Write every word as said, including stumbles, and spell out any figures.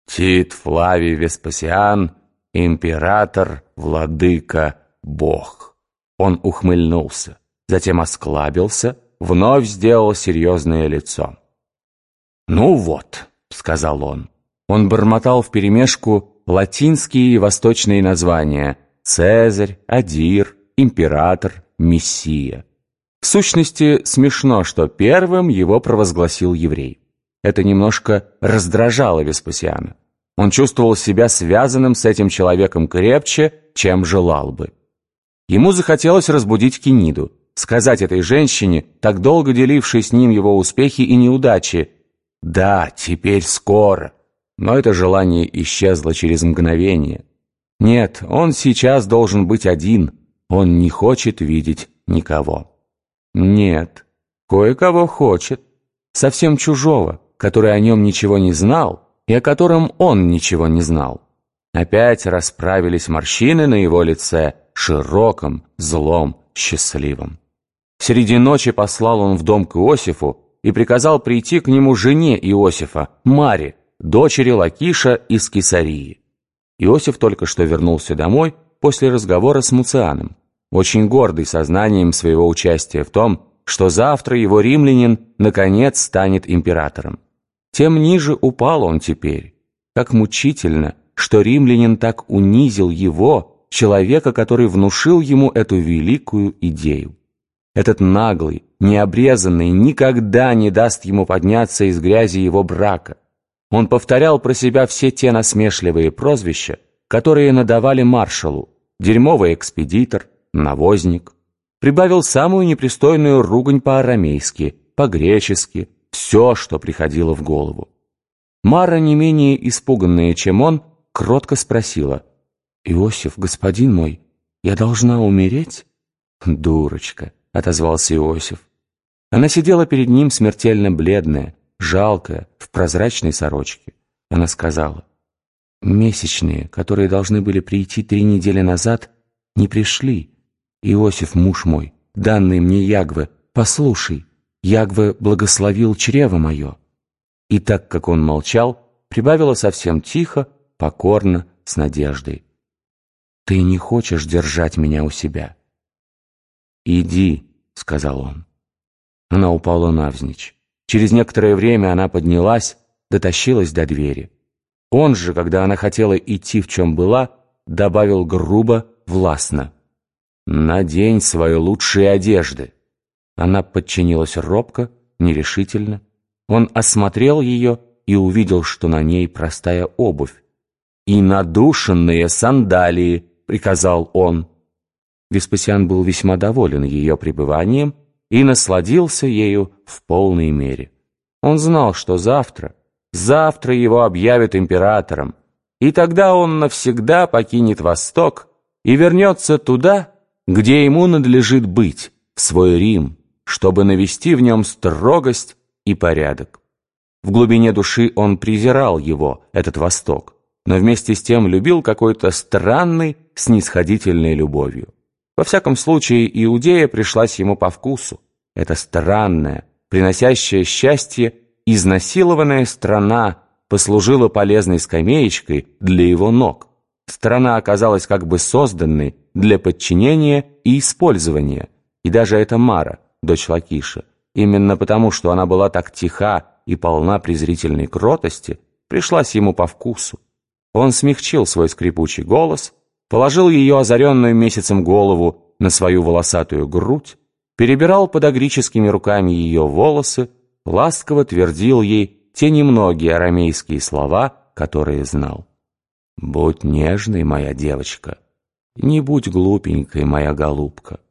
Тит Флавий Веспасиан, император, владыка, бог». Он ухмыльнулся, затем осклабился, вновь сделал серьезное лицо. «Ну вот», — сказал он. Он бормотал вперемешку латинские и восточные названия: Цезарь, Адир, император, Мессия. В сущности, смешно, что первым его провозгласил еврей. Это немножко раздражало Веспасиана. Он чувствовал себя связанным с этим человеком крепче, чем желал бы. Ему захотелось разбудить Кениду, сказать этой женщине, так долго делившей с ним его успехи и неудачи: «Да, теперь скоро». Но это желание исчезло через мгновение. Нет, он сейчас должен быть один. Он не хочет видеть никого. Нет, кое-кого хочет. Совсем чужого, который о нем ничего не знал и о котором он ничего не знал. Опять расправились морщины на его лице, широком, злом, счастливом. Среди ночи послал он в дом к Иосифу и приказал прийти к нему жене Иосифа, Маре, дочери Лакиша из Кесарии. Иосиф только что вернулся домой после разговора с Муцианом, очень гордый сознанием своего участия в том, что завтра его римлянин наконец станет императором. Тем ниже упал он теперь. Как мучительно, что римлянин так унизил его, человека, который внушил ему эту великую идею. Этот наглый, необрезанный никогда не даст ему подняться из грязи его брака. Он повторял про себя все те насмешливые прозвища, которые надавали маршалу: дерьмовый экспедитор, навозник. Прибавил самую непристойную ругань по-арамейски, по-гречески, все, что приходило в голову. Мара, не менее испуганная, чем он, кротко спросила: «Иосиф, господин мой, я должна умереть?» «Дурочка», — отозвался Иосиф. Она сидела перед ним смертельно бледная, жалкая, в прозрачной сорочке. Она сказала: «Месячные, которые должны были прийти три недели назад, не пришли. Иосиф, муж мой, данный мне Ягве, послушай, Ягве благословил чрево мое». И так как он молчал, прибавила совсем тихо, покорно, с надеждой: «Ты не хочешь держать меня у себя?» «Иди», — сказал он. Она упала навзничь. Через некоторое время она поднялась, дотащилась до двери. Он же, когда она хотела идти, в чем была, добавил грубо, властно: «Надень свои лучшие одежды». Она подчинилась робко, нерешительно. Он осмотрел ее и увидел, что на ней простая обувь. «И надушенные сандалии», — приказал он. Веспасиан был весьма доволен ее пребыванием и насладился ею в полной мере. Он знал, что завтра, завтра его объявят императором, и тогда он навсегда покинет Восток и вернется туда, где ему надлежит быть, в свой Рим, чтобы навести в нем строгость и порядок. В глубине души он презирал его, этот Восток, но вместе с тем любил какой-то странной, снисходительной любовью. Во всяком случае, Иудея пришлась ему по вкусу. Эта странная, приносящая счастье, изнасилованная страна послужила полезной скамеечкой для его ног. Страна оказалась как бы созданной для подчинения и использования, и даже эта Мара, дочь Лакиша, именно потому, что она была так тиха и полна презрительной кротости, пришлась ему по вкусу. Он смягчил свой скрипучий голос, положил ее озаренную месяцем голову на свою волосатую грудь, перебирал подагрическими руками ее волосы, ласково твердил ей те немногие арамейские слова, которые знал. «Будь нежной, моя девочка, не будь глупенькой, моя голубка.